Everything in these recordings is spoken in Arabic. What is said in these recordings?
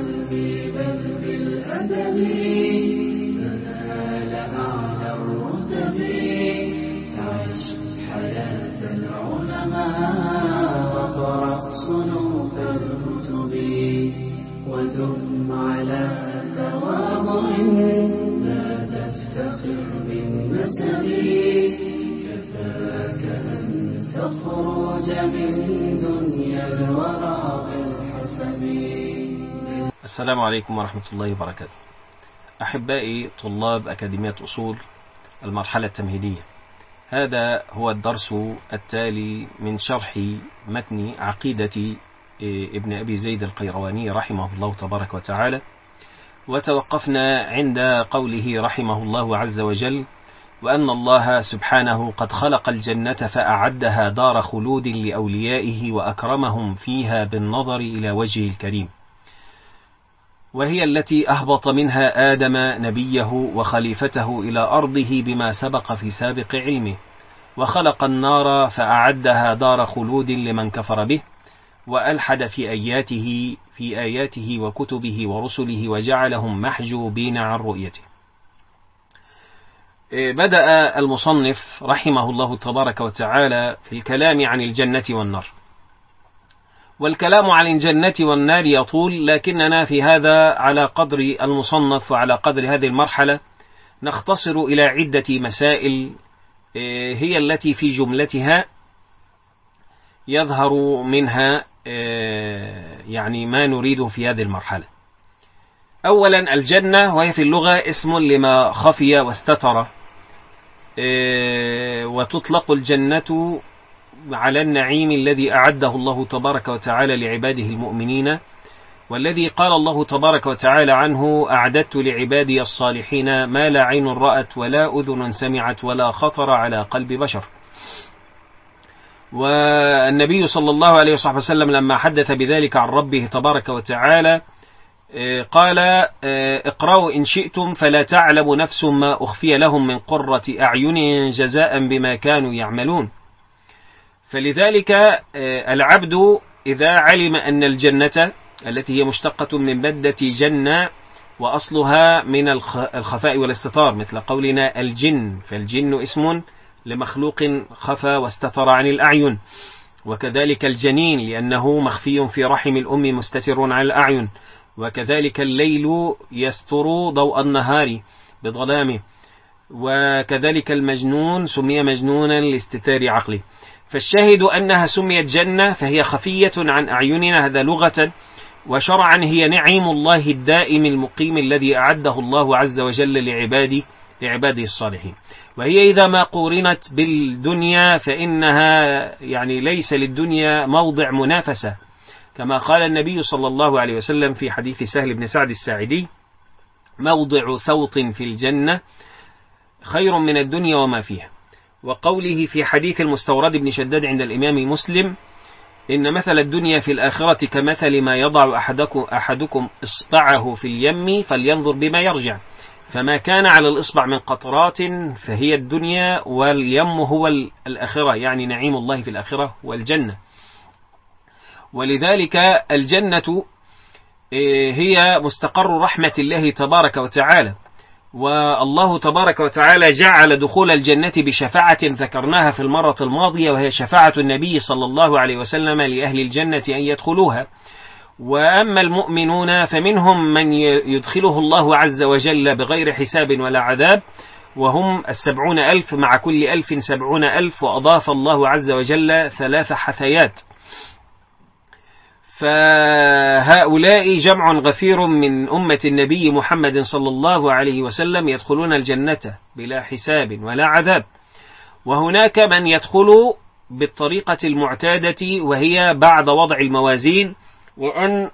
بالقلب بل بالأدب تنال أعلى الرتب. عش حياة العلماء واقرأ صنوف الكتب ودم على تواضع لا تفتخر بالنسب. كفاك أن تخرج من دنيا الورى بالحسب. السلام عليكم ورحمة الله وبركاته. أحبائي طلاب أكاديمية أصول المرحلة التمهيدية، هذا هو الدرس التالي من شرح متن عقيدة ابن أبي زيد القيرواني رحمه الله تبارك وتعالى، وتوقفنا عند قوله رحمه الله عز وجل: وأن الله سبحانه قد خلق الجنة فأعدها دار خلود لأوليائه وأكرمهم فيها بالنظر إلى وجهه الكريم، وهي التي أهبط منها آدم نبيه وخليفته إلى أرضه بما سبق في سابق علمه، وخلق النار فأعدها دار خلود لمن كفر به وألحد في آياته وكتبه ورسله وجعلهم محجوبين عن رؤيته. بدأ المصنف رحمه الله تبارك وتعالى في الكلام عن الجنة والنار، والكلام عن الجنة والنار يطول، لكننا في هذا على قدر المصنف وعلى قدر هذه المرحلة نختصر إلى عدة مسائل هي التي في جملتها يظهر منها يعني ما نريده في هذه المرحلة. أولا الجنة، وهي في اللغة اسم لما خفي واستتر، وتطلق الجنة على النعيم الذي أعده الله تبارك وتعالى لعباده المؤمنين، والذي قال الله تبارك وتعالى عنه: أعددت لعبادي الصالحين ما لا عين رأت ولا أذن سمعت ولا خطر على قلب بشر. والنبي صلى الله عليه وسلم لما حدث بذلك عن ربه تبارك وتعالى قال: اقرأوا إن شئتم فلا تعلم نفس ما أخفي لهم من قرة أعين جزاء بما كانوا يعملون. فلذلك العبد إذا علم أن الجنة التي هي مشتقة من بدة جنة وأصلها من الخفاء والاستتار، مثل قولنا الجن، فالجن اسم لمخلوق خفى واستتر عن الأعين، وكذلك الجنين لأنه مخفي في رحم الأم مستتر عن الأعين، وكذلك الليل يستر ضوء النهار بظلامه، وكذلك المجنون سمي مجنونا لاستتار عقله. فالشاهد أنها سميت جنة فهي خفية عن أعيننا، هذا لغة، وشرعا هي نعيم الله الدائم المقيم الذي أعده الله عز وجل لعباده الصالحين. وهي إذا ما قورنت بالدنيا فإنها يعني ليس للدنيا موضع منافسة، كما قال النبي صلى الله عليه وسلم في حديث سهل بن سعد الساعدي: موضع سوط في الجنة خير من الدنيا وما فيها. وقوله في حديث المستورد بن شداد عند الإمام مسلم: إن مثل الدنيا في الآخرة كمثل ما يضع أحدكم إصبعه في اليم فلينظر بما يرجع، فما كان على الإصبع من قطرات فهي الدنيا، واليم هو الآخرة، يعني نعيم الله في الآخرة والجنة. ولذلك الجنة هي مستقر رحمة الله تبارك وتعالى، والله تبارك وتعالى جعل دخول الجنة بشفاعة ذكرناها في المرة الماضية، وهي شفاعة النبي صلى الله عليه وسلم لأهل الجنة أن يدخلوها. وأما المؤمنون فمنهم من يدخله الله عز وجل بغير حساب ولا عذاب، وهم 70,000، مع كل 1000 70,000، وأضاف الله عز وجل 3 حثيات. فهؤلاء جمع غفير من أمة النبي محمد صلى الله عليه وسلم يدخلون الجنة بلا حساب ولا عذاب. وهناك من يدخل بالطريقة المعتادة، وهي بعد وضع الموازين وأن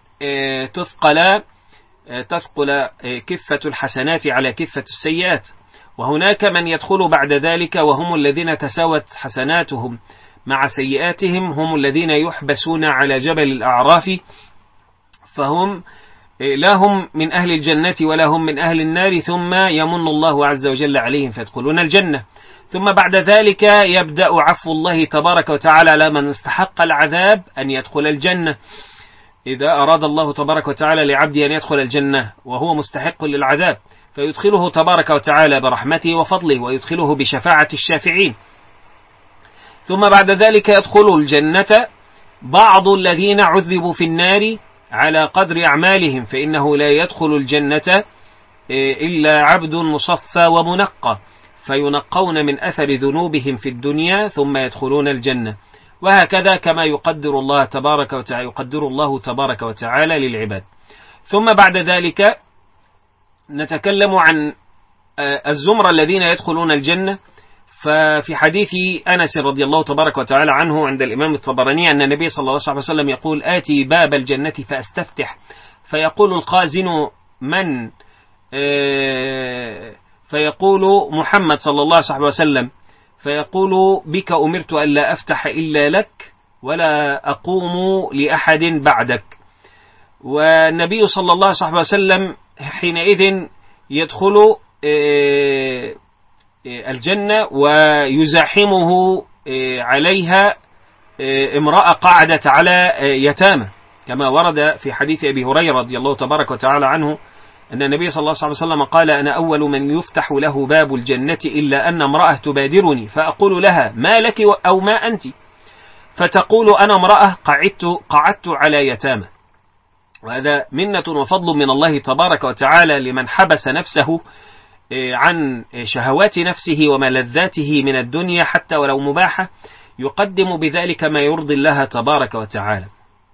تثقل كفة الحسنات على كفة السيئات. وهناك من يدخل بعد ذلك وهم الذين تساوت حسناتهم مع سيئاتهم، هم الذين يحبسون على جبل الأعراف، فهم لا هم من أهل الجنة ولا هم من أهل النار، ثم يمن الله عز وجل عليهم فيدخلون الجنة. ثم بعد ذلك يبدأ عفو الله تبارك وتعالى على من استحق العذاب أن يدخل الجنة. إذا أراد الله تبارك وتعالى لعبده أن يدخل الجنة وهو مستحق للعذاب فيدخله تبارك وتعالى برحمته وفضله ويدخله بشفاعة الشافعين. ثم بعد ذلك يدخل الجنة بعض الذين عذبوا في النار على قدر أعمالهم، فإنه لا يدخل الجنة إلا عبد مصفى ومنقى، فينقون من أثر ذنوبهم في الدنيا ثم يدخلون الجنة، وهكذا كما يقدر الله تبارك وتعالى للعباد. ثم بعد ذلك نتكلم عن الزمرة الذين يدخلون الجنة. ففي حديث أنس رضي الله تبارك وتعالى عنه عند الإمام الطبراني أن النبي صلى الله عليه وسلم يقول: آتي باب الجنة فأستفتح فيقول الخازن من؟ فيقول محمد صلى الله عليه وسلم، فيقول: بك أمرت ألا أفتح إلا لك ولا أقوم لأحد بعدك. والنبي صلى الله عليه وسلم حينئذ يدخل الجنة ويزاحمه عليها امرأة قعدت على يتامى، كما ورد في حديث أبي هريرة رضي الله تبارك وتعالى عنه أن النبي صلى الله عليه وسلم قال: أنا أول من يفتح له باب الجنة إلا أن امرأة تبادرني فأقول لها: ما لك أو ما أنت؟ فتقول: أنا امرأة قعدت على يتامى. وهذا منة وفضل من الله تبارك وتعالى لمن حبس نفسه عن شهوات نفسه وملذاته من الدنيا حتى ولو مباحة، يقدم بذلك ما يرضي الله تبارك وتعالى.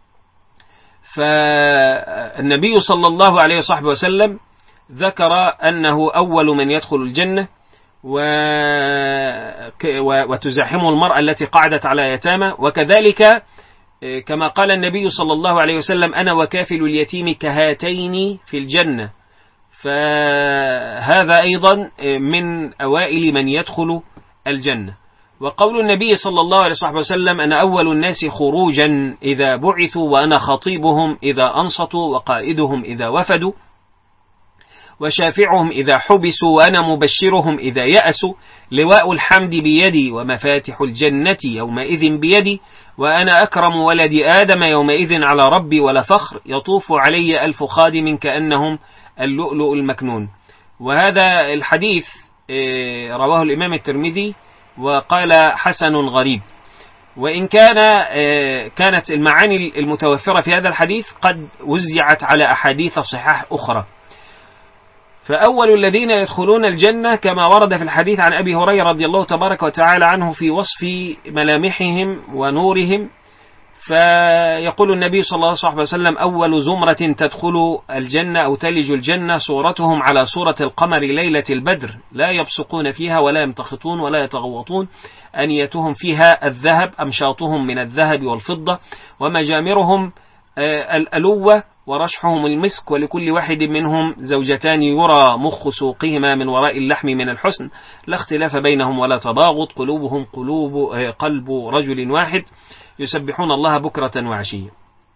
فالنبي صلى الله عليه وسلم ذكر أنه أول من يدخل الجنة وتزاحمه المرأة التي قعدت على يتامى، وكذلك كما قال النبي صلى الله عليه وسلم: أنا وكافل اليتيم كهاتين في الجنة. فهذا أيضا من أوائل من يدخل الجنة. وقول النبي صلى الله عليه وسلم: أنا أول الناس خروجا إذا بعثوا وأنا خطيبهم إذا أنصتوا وقائدهم إذا وفدوا وشافعهم إذا حبسوا وأنا مبشرهم إذا يأسوا، لواء الحمد بيدي ومفاتح الجنة يومئذ بيدي، وأنا أكرم ولد آدم يومئذ على ربي ولا فخر، يطوف علي 1000 خادم كأنهم اللؤلؤ المكنون. وهذا الحديث رواه الإمام الترمذي وقال: حسن غريب. وإن كانت المعاني المتوفرة في هذا الحديث قد وزعت على أحاديث صحاح أخرى. فأول الذين يدخلون الجنة كما ورد في الحديث عن أبي هريرة رضي الله تبارك وتعالى عنه في وصف ملامحهم ونورهم، فيقول النبي صلى الله عليه وسلم: أول زمرة تدخل الجنة أو تلج الجنة صورتهم على صورة القمر ليلة البدر، لا يبصقون فيها ولا يمتخطون ولا يتغوطون، أنيتهم فيها الذهب، أمشاطهم من الذهب والفضة، ومجامرهم الألوة، ورشحهم المسك، ولكل واحد منهم زوجتان يرى مخ سوقهما من وراء اللحم من الحسن، لا اختلاف بينهم ولا تباغض، قلوبهم قلب رجل واحد، يسبحون الله بكرة وعشية.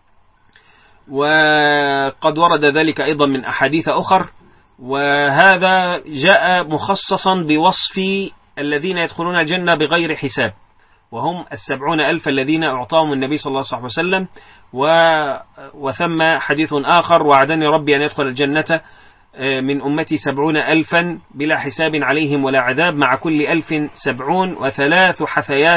وقد ورد ذلك أيضا من أحاديث أخر، وهذا جاء مخصصا بوصف الذين يدخلون الجنة بغير حساب، وهم 70,000 الذين أعطاهم النبي صلى الله عليه وسلم. وثم حديث آخر: وعدني ربي أن يدخل الجنة من أمتي 70,000 بلا حساب عليهم ولا عذاب، مع كل 1000 70 و3 حثيات